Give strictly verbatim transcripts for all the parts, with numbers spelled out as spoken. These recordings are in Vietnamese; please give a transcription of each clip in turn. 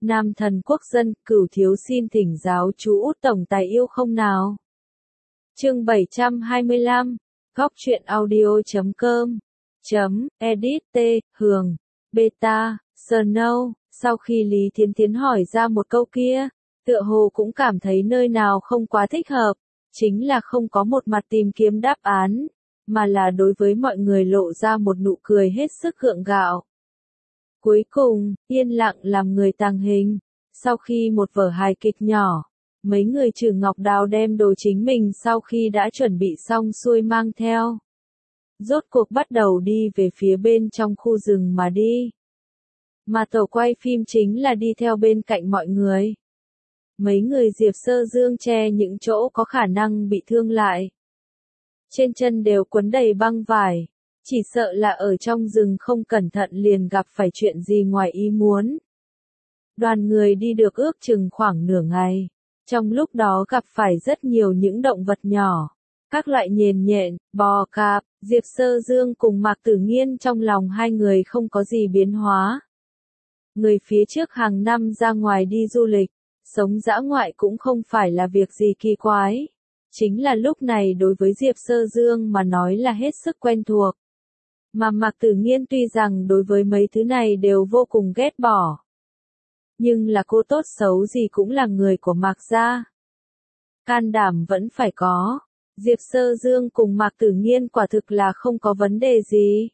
Nam thần quốc dân, Cửu thiếu xin thỉnh giáo chú Út tổng tài yêu không nào. Chương bảy trăm hai mươi lăm, góc truyện audio chấm com, chấm, edit t, Hường, beta, Snow. Sau khi Lý Thiến Thiến hỏi ra một câu kia, tựa hồ cũng cảm thấy nơi nào không quá thích hợp, chính là không có một mặt tìm kiếm đáp án, mà là đối với mọi người lộ ra một nụ cười hết sức gượng gạo. Cuối cùng, yên lặng làm người tàng hình. Sau khi một vở hài kịch nhỏ, mấy người trừ Ngọc Đào đem đồ chính mình sau khi đã chuẩn bị xong xuôi mang theo. Rốt cuộc bắt đầu đi về phía bên trong khu rừng mà đi. Mà tổ quay phim chính là đi theo bên cạnh mọi người. Mấy người Diệp Sơ Dương che những chỗ có khả năng bị thương lại. Trên chân đều quấn đầy băng vải. Chỉ sợ là ở trong rừng không cẩn thận liền gặp phải chuyện gì ngoài ý muốn. Đoàn người đi được ước chừng khoảng nửa ngày. Trong lúc đó gặp phải rất nhiều những động vật nhỏ. Các loại nhền nhện, bò cạp, Diệp Sơ Dương cùng Mạc Tử Nghiên trong lòng hai người không có gì biến hóa. Người phía trước hàng năm ra ngoài đi du lịch, sống dã ngoại cũng không phải là việc gì kỳ quái. Chính là lúc này đối với Diệp Sơ Dương mà nói là hết sức quen thuộc. Mà Mạc Tử Nghiên tuy rằng đối với mấy thứ này đều vô cùng ghét bỏ. Nhưng là cô tốt xấu gì cũng là người của Mạc gia. Can đảm vẫn phải có. Diệp Sơ Dương cùng Mạc Tử Nghiên quả thực là không có vấn đề gì.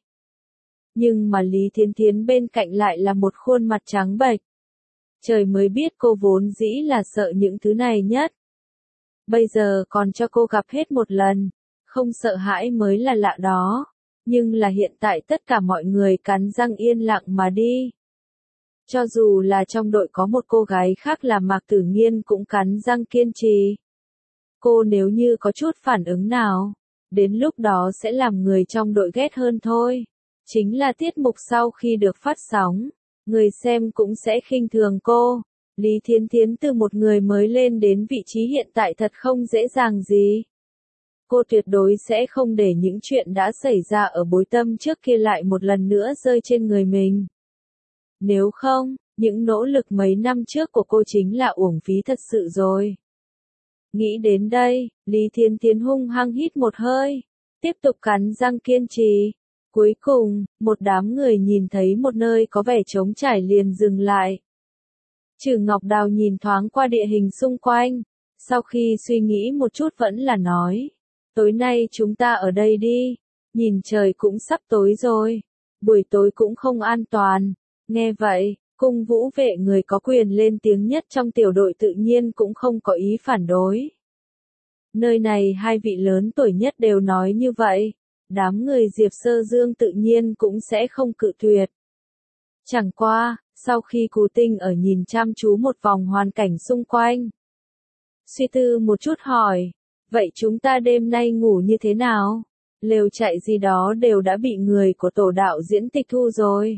Nhưng mà Lý Thiến Thiến bên cạnh lại là một khuôn mặt trắng bệch. Trời mới biết cô vốn dĩ là sợ những thứ này nhất. Bây giờ còn cho cô gặp hết một lần. Không sợ hãi mới là lạ đó. Nhưng là hiện tại tất cả mọi người cắn răng yên lặng mà đi. Cho dù là trong đội có một cô gái khác là Mạc Tử Nghiên cũng cắn răng kiên trì. Cô nếu như có chút phản ứng nào, đến lúc đó sẽ làm người trong đội ghét hơn thôi. Chính là tiết mục sau khi được phát sóng, người xem cũng sẽ khinh thường cô. Lý Thiến Thiến từ một người mới lên đến vị trí hiện tại thật không dễ dàng gì. Cô tuyệt đối sẽ không để những chuyện đã xảy ra ở Bối Tâm trước kia lại một lần nữa rơi trên người mình. Nếu không, những nỗ lực mấy năm trước của cô chính là uổng phí thật sự rồi. Nghĩ đến đây, Lý Thiến Thiến hung hăng hít một hơi, tiếp tục cắn răng kiên trì. Cuối cùng, một đám người nhìn thấy một nơi có vẻ trống trải liền dừng lại. Trừ Ngọc Đào nhìn thoáng qua địa hình xung quanh, sau khi suy nghĩ một chút vẫn là nói. Tối nay chúng ta ở đây đi, nhìn trời cũng sắp tối rồi, buổi tối cũng không an toàn. Nghe vậy, cung vũ vệ người có quyền lên tiếng nhất trong tiểu đội tự nhiên cũng không có ý phản đối. Nơi này hai vị lớn tuổi nhất đều nói như vậy, đám người Diệp Sơ Dương tự nhiên cũng sẽ không cự tuyệt. Chẳng qua, sau khi Cú Tinh ở nhìn chăm chú một vòng hoàn cảnh xung quanh, suy tư một chút hỏi. Vậy chúng ta đêm nay ngủ như thế nào? Lều chạy gì đó đều đã bị người của tổ đạo diễn tịch thu rồi.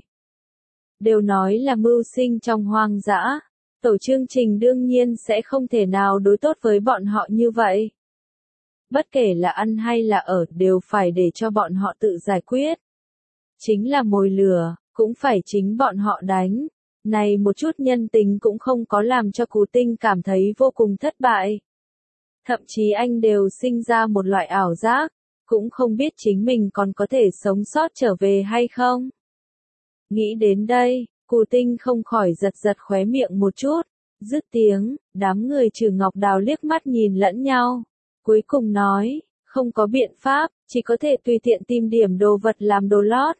Đều nói là mưu sinh trong hoang dã. Tổ chương trình đương nhiên sẽ không thể nào đối tốt với bọn họ như vậy. Bất kể là ăn hay là ở đều phải để cho bọn họ tự giải quyết. Chính là mồi lửa, cũng phải chính bọn họ đánh. Này một chút nhân tình cũng không có làm cho Cú Tinh cảm thấy vô cùng thất bại. Thậm chí anh đều sinh ra một loại ảo giác, cũng không biết chính mình còn có thể sống sót trở về hay không. Nghĩ đến đây, Cú Tinh không khỏi giật giật khóe miệng một chút, dứt tiếng, đám người trừ Ngọc Đào liếc mắt nhìn lẫn nhau. Cuối cùng nói, không có biện pháp, chỉ có thể tùy tiện tìm điểm đồ vật làm đồ lót.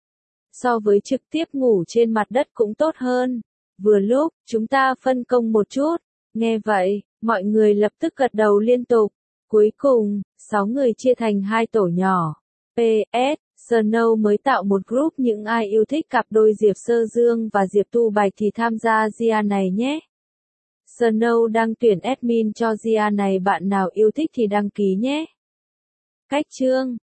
So với trực tiếp ngủ trên mặt đất cũng tốt hơn. Vừa lúc, chúng ta phân công một chút. Nghe vậy, mọi người lập tức gật đầu liên tục. Cuối cùng, sáu người chia thành hai tổ nhỏ. pê ét, Snow mới tạo một group những ai yêu thích cặp đôi Diệp Sơ Dương và Diệp Tu Bạch thì tham gia gia này nhé. Snow đang tuyển admin cho gia này, bạn nào yêu thích thì đăng ký nhé. Cách chương